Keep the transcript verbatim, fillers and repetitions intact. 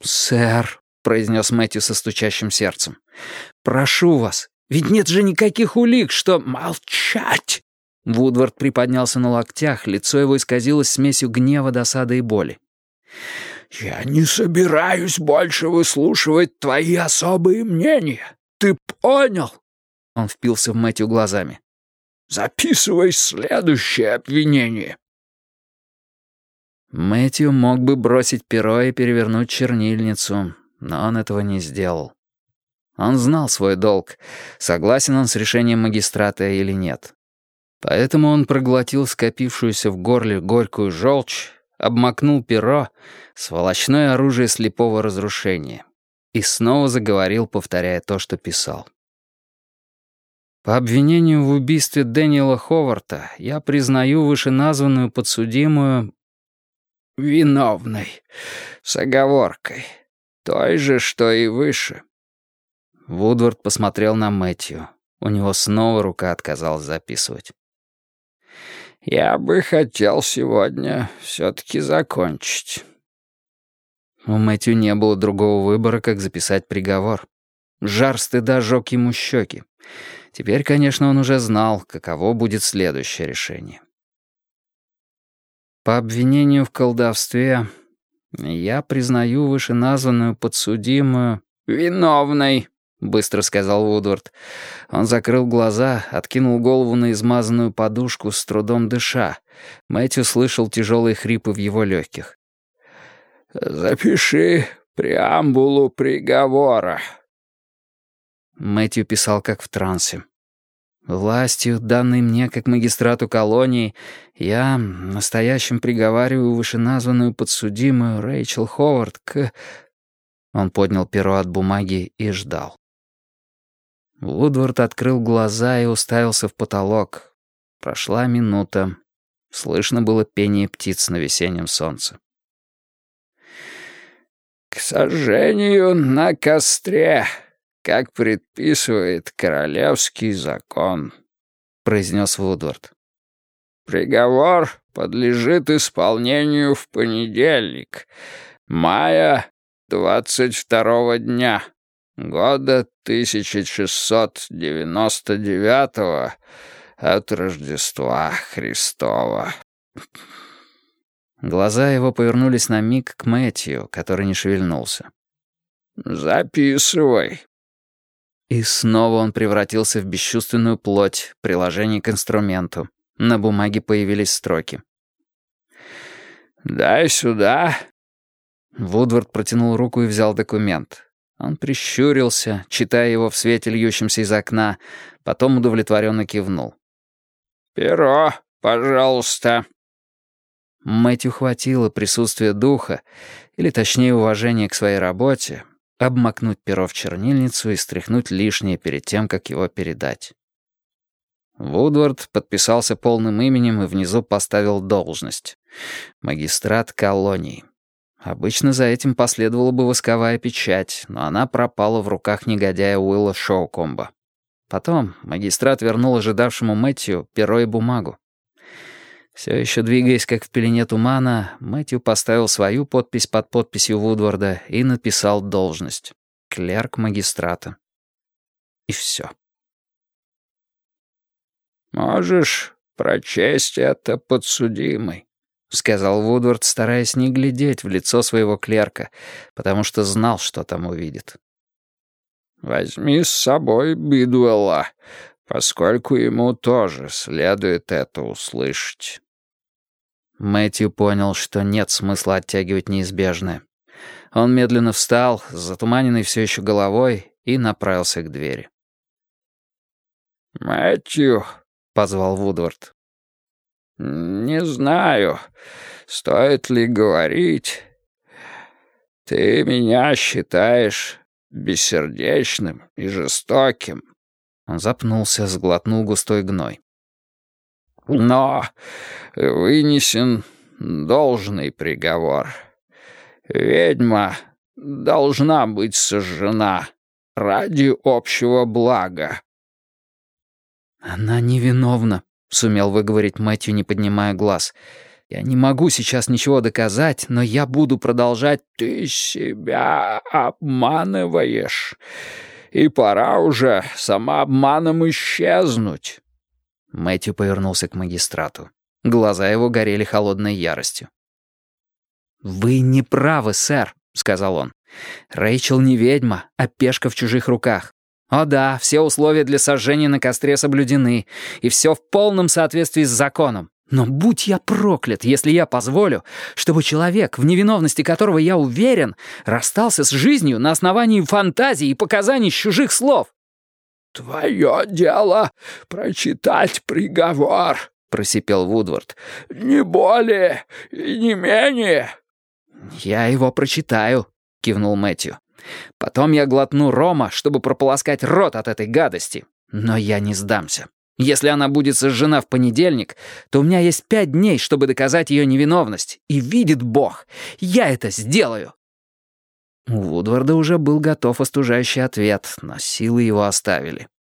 «Сэр», — произнес Мэтью со стучащим сердцем, — «прошу вас, ведь нет же никаких улик, что...» «Молчать!» Вудвард приподнялся на локтях, лицо его исказилось смесью гнева, досады и боли. «Я не собираюсь больше выслушивать твои особые мнения. Ты понял?» Он впился в Мэтью глазами. «Записывай следующее обвинение». Мэтью мог бы бросить перо и перевернуть чернильницу, но он этого не сделал. Он знал свой долг, согласен он с решением магистрата или нет. Поэтому он проглотил скопившуюся в горле горькую желчь, обмакнул перо, сволочное оружие слепого разрушения, и снова заговорил, повторяя то, что писал. По обвинению в убийстве Дэниела Ховарта я признаю вышеназванную подсудимую виновной, с оговоркой, той же, что и выше. Вудвард посмотрел на Мэтью. У него снова рука отказалась записывать. «Я бы хотел сегодня все-таки закончить». У Мэтью не было другого выбора, как записать приговор. Жар стыда жёг ему щеки. Теперь, конечно, он уже знал, каково будет следующее решение. По обвинению в колдовстве я признаю вышеназванную подсудимую виновной, быстро сказал Вудвард. Он закрыл глаза, откинул голову на измазанную подушку, с трудом дыша. Мэтью слышал тяжелые хрипы в его легких. «Запиши преамбулу приговора». Мэтью писал как в трансе. «Властью, данной мне как магистрату колонии, я настоящим приговариваю вышеназванную подсудимую Рэйчел Ховард к...» Он поднял перо от бумаги и ждал. Вудвард открыл глаза и уставился в потолок. Прошла минута. Слышно было пение птиц на весеннем солнце. «К сожжению на костре, как предписывает королевский закон», — произнес Вудвард. «Приговор подлежит исполнению в понедельник, мая двадцать второго дня, года тысяча шестьсот девяносто девятого от Рождества Христова». Глаза его повернулись на миг к Мэтью, который не шевельнулся. «Записывай». И снова он превратился в бесчувственную плоть, приложение к инструменту. На бумаге появились строки. «Дай сюда». Вудвард протянул руку и взял документ. Он прищурился, читая его в свете, льющемся из окна, потом удовлетворенно кивнул. «Перо, пожалуйста». Мэтью хватило присутствия духа, или точнее уважения к своей работе, обмакнуть перо в чернильницу и стряхнуть лишнее перед тем, как его передать. Вудвард подписался полным именем и внизу поставил должность. Магистрат колонии. Обычно за этим последовала бы восковая печать, но она пропала в руках негодяя Уилла Шоукомба. Потом магистрат вернул ожидавшему Мэтью перо и бумагу. Все еще двигаясь, как в пелене тумана, Мэтью поставил свою подпись под подписью Вудварда и написал должность. Клерк магистрата. И все. «Можешь прочесть это, подсудимый», — сказал Вудвард, стараясь не глядеть в лицо своего клерка, потому что знал, что там увидит. «Возьми с собой Бидуэлла, поскольку ему тоже следует это услышать». Мэтью понял, что нет смысла оттягивать неизбежное. Он медленно встал, с затуманенной все еще головой, и направился к двери. «Мэтью», — позвал Вудвард, — «не знаю, стоит ли говорить. Ты меня считаешь бессердечным и жестоким». Он запнулся, сглотнул густой гной. «Но вынесен должный приговор. Ведьма должна быть сожжена ради общего блага». «Она невиновна», — сумел выговорить Мэтью, не поднимая глаз. Я не могу сейчас ничего доказать, но я буду продолжать. Ты себя обманываешь, и пора уже самообманом исчезнуть. Мэтью повернулся к магистрату. Глаза его горели холодной яростью. «Вы не правы, сэр», — сказал он. «Рэйчел не ведьма, а пешка в чужих руках. О да, все условия для сожжения на костре соблюдены, и все в полном соответствии с законом. Но будь я проклят, если я позволю, чтобы человек, в невиновности которого я уверен, расстался с жизнью на основании фантазий и показаний с чужих слов». «Твое дело прочитать приговор», — просипел Вудвард. «Не более и не менее». «Я его прочитаю», — кивнул Мэтью. «Потом я глотну рома, чтобы прополоскать рот от этой гадости. Но я не сдамся. Если она будет сожжена в понедельник, то у меня есть пять дней, чтобы доказать ее невиновность. И видит Бог, я это сделаю». У Вудварда уже был готов остужающий ответ, но силы его оставили.